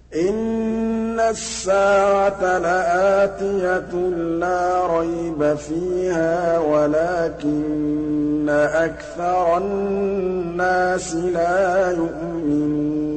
إِنَّ السَّاعَةَ لَآتِيَةٌ لَّا رَيْبَ فِيهَا وَلَٰكِنَّ أَكْثَرَ النَّاسِ لَا يُؤْمِنُونَ